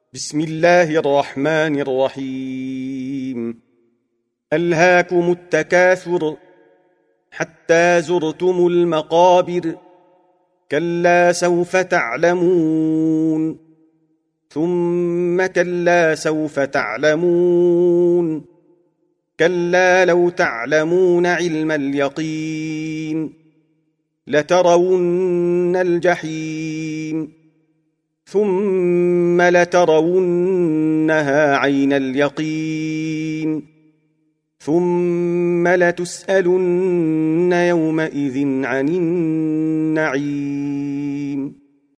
بسم الله الرحمن الرحيم. ألهاكم التكاثر حتى زرتم المقابر، كلا سوف تعلمون ثم كلا سوف تعلمون، كلا لو تعلمون علم اليقين لترون الجحيم ثم لترونها عين اليقين ثم لتسألن يومئذ عن النعيم.